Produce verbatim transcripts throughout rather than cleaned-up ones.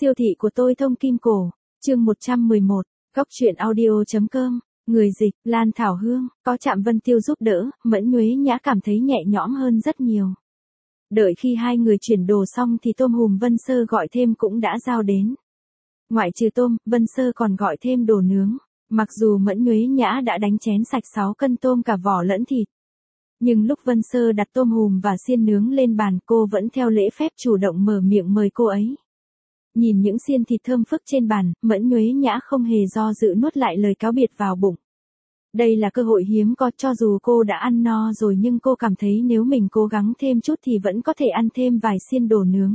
Siêu thị của tôi thông kim cổ, chương một trăm mười một, góc truyện audio.com, người dịch, Lan Thảo Hương, có Trạm Vân Tiêu giúp đỡ, Mẫn Nhuế Nhã cảm thấy nhẹ nhõm hơn rất nhiều. Đợi khi hai người chuyển đồ xong thì tôm hùm Vân Sơ gọi thêm cũng đã giao đến. Ngoại trừ tôm, Vân Sơ còn gọi thêm đồ nướng, mặc dù Mẫn Nhuế Nhã đã đánh chén sạch sáu cân tôm cả vỏ lẫn thịt. Nhưng lúc Vân Sơ đặt tôm hùm và xiên nướng lên bàn, cô vẫn theo lễ phép chủ động mở miệng mời cô ấy. Nhìn những xiên thịt thơm phức trên bàn, Mẫn Nhuế Nhã không hề do dự nuốt lại lời cáo biệt vào bụng. Đây là cơ hội hiếm có, cho dù cô đã ăn no rồi nhưng cô cảm thấy nếu mình cố gắng thêm chút thì vẫn có thể ăn thêm vài xiên đồ nướng.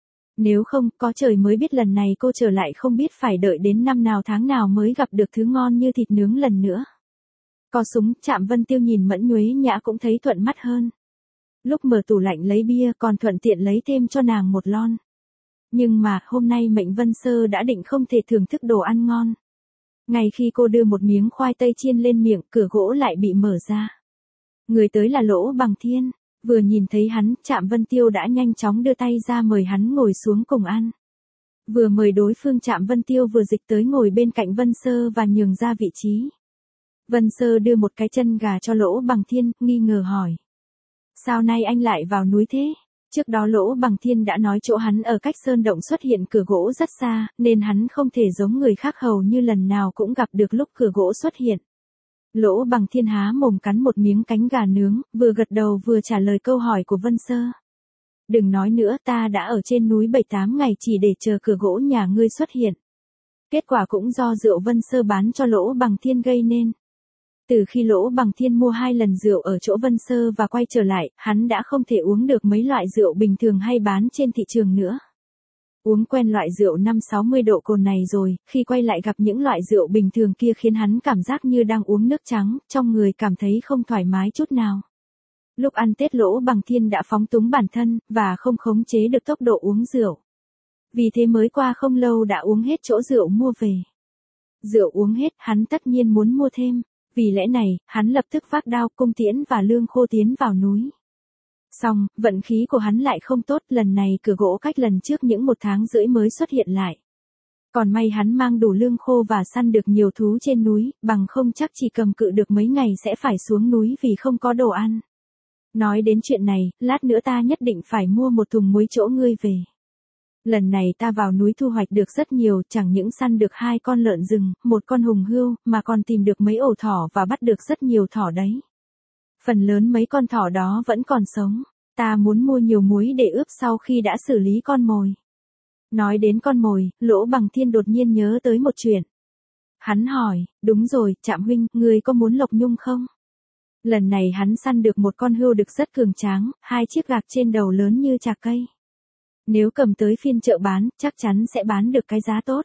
Nếu không, có trời mới biết lần này cô trở lại không biết phải đợi đến năm nào tháng nào mới gặp được thứ ngon như thịt nướng lần nữa. Co súng, Trạm Vân Tiêu nhìn Mẫn Nhuế Nhã cũng thấy thuận mắt hơn. Lúc mở tủ lạnh lấy bia còn thuận tiện lấy thêm cho nàng một lon. Nhưng mà, hôm nay Mệnh Vân Sơ đã định không thể thưởng thức đồ ăn ngon. Ngay khi cô đưa một miếng khoai tây chiên lên miệng, cửa gỗ lại bị mở ra. Người tới là Lỗ Bằng Thiên, vừa nhìn thấy hắn, Trạm Vân Tiêu đã nhanh chóng đưa tay ra mời hắn ngồi xuống cùng ăn. Vừa mời đối phương, Trạm Vân Tiêu vừa dịch tới ngồi bên cạnh Vân Sơ và nhường ra vị trí. Vân Sơ đưa một cái chân gà cho Lỗ Bằng Thiên, nghi ngờ hỏi. Sao nay anh lại vào núi thế? Trước đó Lỗ Bằng Thiên đã nói chỗ hắn ở cách sơn động xuất hiện cửa gỗ rất xa, nên hắn không thể giống người khác hầu như lần nào cũng gặp được lúc cửa gỗ xuất hiện. Lỗ Bằng Thiên há mồm cắn một miếng cánh gà nướng, vừa gật đầu vừa trả lời câu hỏi của Vân Sơ. Đừng nói nữa, ta đã ở trên núi bảy tám ngày chỉ để chờ cửa gỗ nhà ngươi xuất hiện. Kết quả cũng do rượu Vân Sơ bán cho Lỗ Bằng Thiên gây nên. Từ khi Lỗ Bằng Thiên mua hai lần rượu ở chỗ Vân Sơ và quay trở lại, hắn đã không thể uống được mấy loại rượu bình thường hay bán trên thị trường nữa. Uống quen loại rượu năm sáu mươi độ cồn này rồi, khi quay lại gặp những loại rượu bình thường kia khiến hắn cảm giác như đang uống nước trắng, trong người cảm thấy không thoải mái chút nào. Lúc ăn Tết Lỗ Bằng Thiên đã phóng túng bản thân, và không khống chế được tốc độ uống rượu. Vì thế mới qua không lâu đã uống hết chỗ rượu mua về. Rượu uống hết, hắn tất nhiên muốn mua thêm. Vì lẽ này, hắn lập tức vác đao, cung tiễn và lương khô tiến vào núi. Xong, vận khí của hắn lại không tốt, lần này cửa gỗ cách lần trước những một tháng rưỡi mới xuất hiện lại. Còn may hắn mang đủ lương khô và săn được nhiều thú trên núi, bằng không chắc chỉ cầm cự được mấy ngày sẽ phải xuống núi vì không có đồ ăn. Nói đến chuyện này, lát nữa ta nhất định phải mua một thùng muối chỗ ngươi về. Lần này ta vào núi thu hoạch được rất nhiều, chẳng những săn được hai con lợn rừng, một con hùng hươu, mà còn tìm được mấy ổ thỏ và bắt được rất nhiều thỏ đấy. Phần lớn mấy con thỏ đó vẫn còn sống. Ta muốn mua nhiều muối để ướp sau khi đã xử lý con mồi. Nói đến con mồi, Lỗ Bằng Thiên đột nhiên nhớ tới một chuyện. Hắn hỏi, đúng rồi, Trạm huynh, ngươi có muốn lộc nhung không? Lần này hắn săn được một con hươu đực rất cường tráng, hai chiếc gạc trên đầu lớn như chạc cây. Nếu cầm tới phiên chợ bán, chắc chắn sẽ bán được cái giá tốt.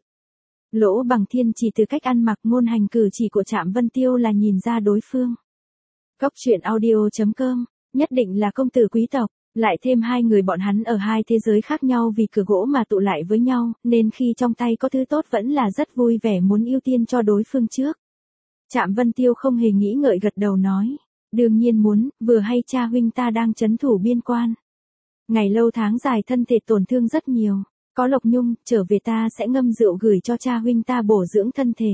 Lỗ Bằng Thiên chỉ từ cách ăn mặc, ngôn hành cử chỉ của Trạm Vân Tiêu là nhìn ra đối phương. Góc truyện audio.com, nhất định là công tử quý tộc, lại thêm hai người bọn hắn ở hai thế giới khác nhau vì cửa gỗ mà tụ lại với nhau, nên khi trong tay có thứ tốt vẫn là rất vui vẻ muốn ưu tiên cho đối phương trước. Trạm Vân Tiêu không hề nghĩ ngợi gật đầu nói, đương nhiên muốn, vừa hay cha huynh ta đang trấn thủ biên quan. Ngày lâu tháng dài thân thể tổn thương rất nhiều, có lộc nhung, trở về ta sẽ ngâm rượu gửi cho cha huynh ta bổ dưỡng thân thể.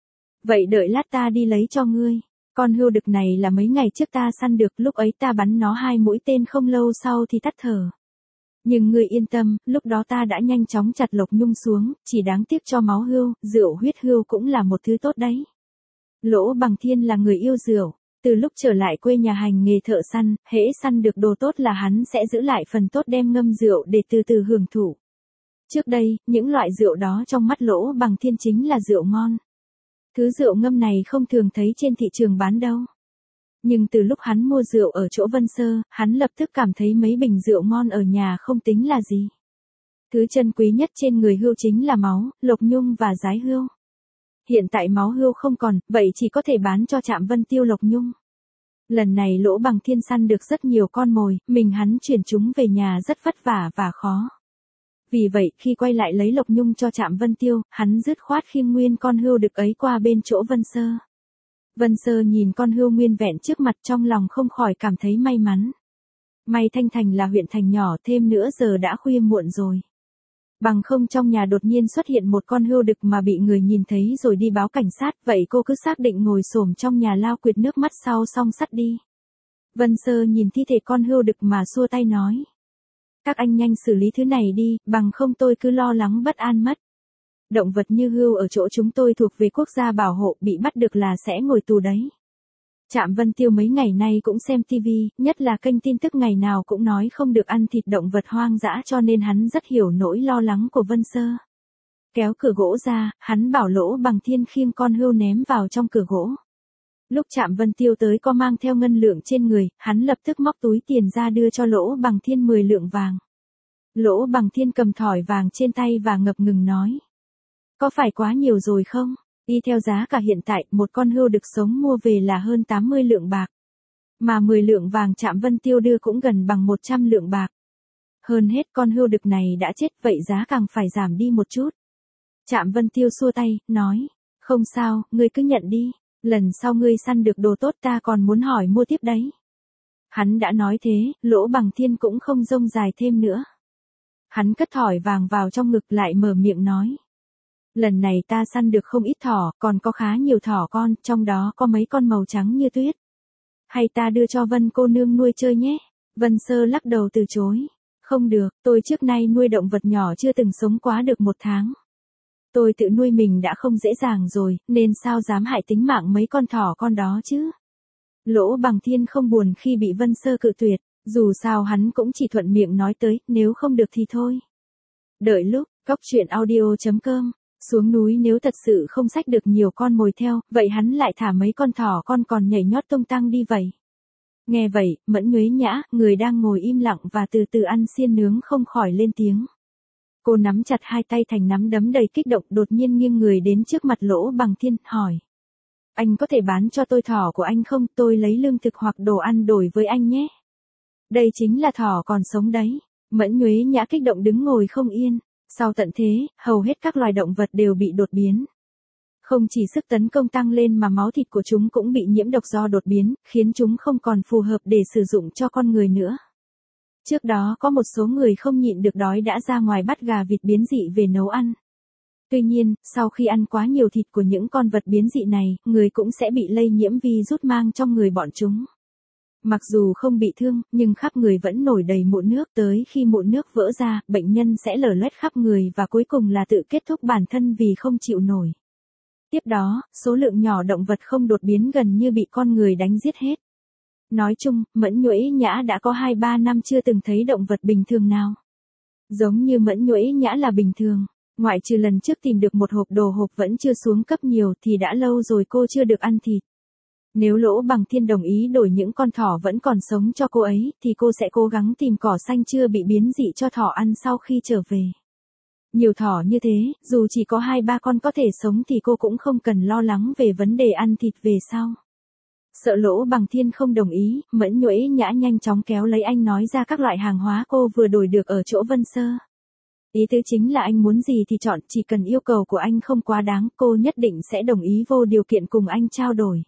Vậy đợi lát ta đi lấy cho ngươi, con hươu đực này là mấy ngày trước ta săn được, lúc ấy ta bắn nó hai mũi tên không lâu sau thì tắt thở. Nhưng ngươi yên tâm, lúc đó ta đã nhanh chóng chặt lộc nhung xuống, chỉ đáng tiếc cho máu hươu, rượu huyết hươu cũng là một thứ tốt đấy. Lỗ Bằng Thiên là người yêu rượu. Từ lúc trở lại quê nhà hành nghề thợ săn, hễ săn được đồ tốt là hắn sẽ giữ lại phần tốt đem ngâm rượu để từ từ hưởng thụ. Trước đây, những loại rượu đó trong mắt Lỗ Bằng Thiên chính là rượu ngon. Thứ rượu ngâm này không thường thấy trên thị trường bán đâu. Nhưng từ lúc hắn mua rượu ở chỗ Vân Sơ, hắn lập tức cảm thấy mấy bình rượu ngon ở nhà không tính là gì. Thứ chân quý nhất trên người hươu chính là máu, lộc nhung và dái hươu. Hiện tại máu hươu không còn, vậy chỉ có thể bán cho Trạm Vân Tiêu lộc nhung. Lần này Lỗ Bằng Thiên săn được rất nhiều con mồi, mình hắn chuyển chúng về nhà rất vất vả và khó. Vì vậy, khi quay lại lấy lộc nhung cho Trạm Vân Tiêu, hắn dứt khoát khiêng nguyên con hươu đực ấy qua bên chỗ Vân Sơ. Vân Sơ nhìn con hươu nguyên vẹn trước mặt trong lòng không khỏi cảm thấy may mắn. May Thanh Thành là huyện thành nhỏ, thêm nữa giờ đã khuya muộn rồi. Bằng không trong nhà đột nhiên xuất hiện một con hươu đực mà bị người nhìn thấy rồi đi báo cảnh sát, vậy cô cứ xác định ngồi xổm trong nhà lao quệt nước mắt sau song sắt đi. Vân Sơ nhìn thi thể con hươu đực mà xua tay nói. Các anh nhanh xử lý thứ này đi, bằng không tôi cứ lo lắng bất an mất. Động vật như hươu ở chỗ chúng tôi thuộc về quốc gia bảo hộ, bị bắt được là sẽ ngồi tù đấy. Trạm Vân Tiêu mấy ngày nay cũng xem tivi, nhất là kênh tin tức ngày nào cũng nói không được ăn thịt động vật hoang dã, cho nên hắn rất hiểu nỗi lo lắng của Vân Sơ. Kéo cửa gỗ ra, hắn bảo Lỗ Bằng Thiên khiêng con hươu ném vào trong cửa gỗ. Lúc Trạm Vân Tiêu tới có mang theo ngân lượng trên người, hắn lập tức móc túi tiền ra đưa cho Lỗ Bằng Thiên mười lượng vàng. Lỗ Bằng Thiên cầm thỏi vàng trên tay và ngập ngừng nói. Có phải quá nhiều rồi không? Y theo giá cả hiện tại, một con hươu đực sống mua về là hơn tám mươi lượng bạc. Mà mười lượng vàng Trạm Vân Tiêu đưa cũng gần bằng một trăm lượng bạc. Hơn hết con hươu đực này đã chết, vậy giá càng phải giảm đi một chút. Trạm Vân Tiêu xua tay, nói. Không sao, ngươi cứ nhận đi. Lần sau ngươi săn được đồ tốt ta còn muốn hỏi mua tiếp đấy. Hắn đã nói thế, Lỗ Bằng Thiên cũng không rông dài thêm nữa. Hắn cất thỏi vàng vào trong ngực lại mở miệng nói. Lần này ta săn được không ít thỏ, còn có khá nhiều thỏ con, trong đó có mấy con màu trắng như tuyết. Hay ta đưa cho Vân cô nương nuôi chơi nhé? Vân Sơ lắc đầu từ chối. Không được, tôi trước nay nuôi động vật nhỏ chưa từng sống quá được một tháng. Tôi tự nuôi mình đã không dễ dàng rồi, nên sao dám hại tính mạng mấy con thỏ con đó chứ? Lỗ Bằng Thiên không buồn khi bị Vân Sơ cự tuyệt, dù sao hắn cũng chỉ thuận miệng nói tới, nếu không được thì thôi. Đợi lúc, cóc truyện audio chấm com, xuống núi nếu thật sự không xách được nhiều con mồi theo, vậy hắn lại thả mấy con thỏ con còn nhảy nhót tung tăng đi vậy. Nghe vậy, Mẫn Nhuế Nhã, người đang ngồi im lặng và từ từ ăn xiên nướng không khỏi lên tiếng. Cô nắm chặt hai tay thành nắm đấm đầy kích động, đột nhiên nghiêng người đến trước mặt Lỗ Bằng Thiên, hỏi. Anh có thể bán cho tôi thỏ của anh không, tôi lấy lương thực hoặc đồ ăn đổi với anh nhé. Đây chính là thỏ còn sống đấy. Mẫn Nhuế Nhã kích động đứng ngồi không yên. Sau tận thế, hầu hết các loài động vật đều bị đột biến. Không chỉ sức tấn công tăng lên mà máu thịt của chúng cũng bị nhiễm độc do đột biến, khiến chúng không còn phù hợp để sử dụng cho con người nữa. Trước đó có một số người không nhịn được đói đã ra ngoài bắt gà vịt biến dị về nấu ăn. Tuy nhiên, sau khi ăn quá nhiều thịt của những con vật biến dị này, người cũng sẽ bị lây nhiễm virus mang trong người bọn chúng. Mặc dù không bị thương, nhưng khắp người vẫn nổi đầy mụn nước, tới khi mụn nước vỡ ra, bệnh nhân sẽ lở loét khắp người và cuối cùng là tự kết thúc bản thân vì không chịu nổi. Tiếp đó, số lượng nhỏ động vật không đột biến gần như bị con người đánh giết hết. Nói chung, Mẫn Nhuế Nhã đã có hai ba năm chưa từng thấy động vật bình thường nào. Giống như Mẫn Nhuế Nhã là bình thường, ngoại trừ lần trước tìm được một hộp đồ hộp vẫn chưa xuống cấp nhiều thì đã lâu rồi cô chưa được ăn thịt. Nếu Lỗ Bằng Thiên đồng ý đổi những con thỏ vẫn còn sống cho cô ấy, thì cô sẽ cố gắng tìm cỏ xanh chưa bị biến dị cho thỏ ăn sau khi trở về. Nhiều thỏ như thế, dù chỉ có hai ba con có thể sống thì cô cũng không cần lo lắng về vấn đề ăn thịt về sau. Sợ Lỗ Bằng Thiên không đồng ý, Mẫn Nhuế Nhã nhanh chóng kéo lấy anh nói ra các loại hàng hóa cô vừa đổi được ở chỗ Vân Sơ. Ý tứ chính là anh muốn gì thì chọn, chỉ cần yêu cầu của anh không quá đáng, cô nhất định sẽ đồng ý vô điều kiện cùng anh trao đổi.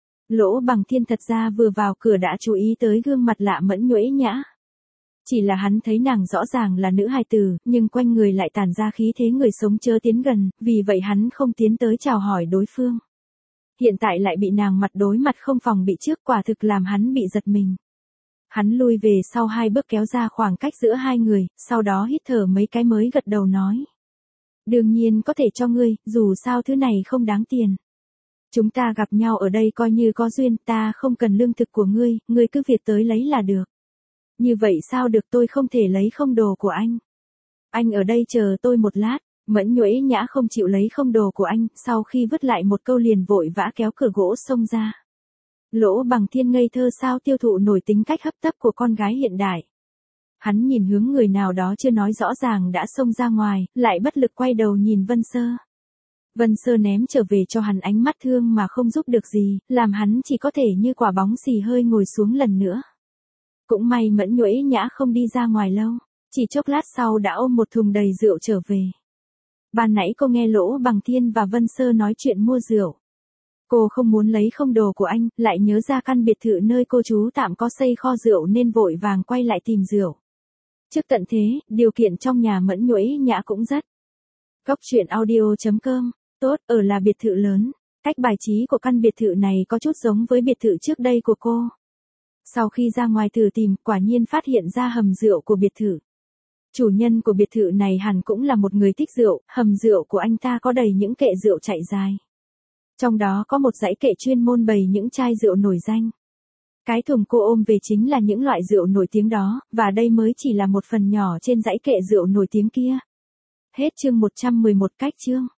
Lỗ Bằng Thiên thật ra vừa vào cửa đã chú ý tới gương mặt lạ Mẫn Nhuế Nhã. Chỉ là hắn thấy nàng rõ ràng là nữ hài tử, nhưng quanh người lại tản ra khí thế người sống chớ tiến gần, vì vậy hắn không tiến tới chào hỏi đối phương. Hiện tại lại bị nàng mặt đối mặt không phòng bị trước, quả thực làm hắn bị giật mình. Hắn lui về sau hai bước kéo ra khoảng cách giữa hai người, sau đó hít thở mấy cái mới gật đầu nói. Đương nhiên có thể cho ngươi, dù sao thứ này không đáng tiền. Chúng ta gặp nhau ở đây coi như có duyên, ta không cần lương thực của ngươi, ngươi cứ việc tới lấy là được. Như vậy sao được, tôi không thể lấy không đồ của anh. Anh ở đây chờ tôi một lát. Mẫn Nhuế Nhã không chịu lấy không đồ của anh, sau khi vứt lại một câu liền vội vã kéo cửa gỗ xông ra. Lỗ Bằng Thiên ngây thơ sao tiêu thụ nổi tính cách hấp tấp của con gái hiện đại. Hắn nhìn hướng người nào đó chưa nói rõ ràng đã xông ra ngoài, lại bất lực quay đầu nhìn Vân Sơ. Vân Sơ ném trở về cho hắn ánh mắt thương mà không giúp được gì, làm hắn chỉ có thể như quả bóng xì hơi ngồi xuống lần nữa. Cũng may Mẫn Nhuế Nhã không đi ra ngoài lâu, chỉ chốc lát sau đã ôm một thùng đầy rượu trở về. Ban nãy cô nghe Lỗ Bằng Thiên và Vân Sơ nói chuyện mua rượu. Cô không muốn lấy không đồ của anh, lại nhớ ra căn biệt thự nơi cô trú tạm có xây kho rượu nên vội vàng quay lại tìm rượu. Trước tận thế, điều kiện trong nhà Mẫn Nhuế Nhã cũng rất. Góc truyện audio.com, tốt, ở là biệt thự lớn. Cách bài trí của căn biệt thự này có chút giống với biệt thự trước đây của cô. Sau khi ra ngoài thử tìm, quả nhiên phát hiện ra hầm rượu của biệt thự. Chủ nhân của biệt thự này hẳn cũng là một người thích rượu, hầm rượu của anh ta có đầy những kệ rượu chạy dài. Trong đó có một dãy kệ chuyên môn bày những chai rượu nổi danh. Cái thùng cô ôm về chính là những loại rượu nổi tiếng đó, và đây mới chỉ là một phần nhỏ trên dãy kệ rượu nổi tiếng kia. Hết chương một trăm mười một cách chương.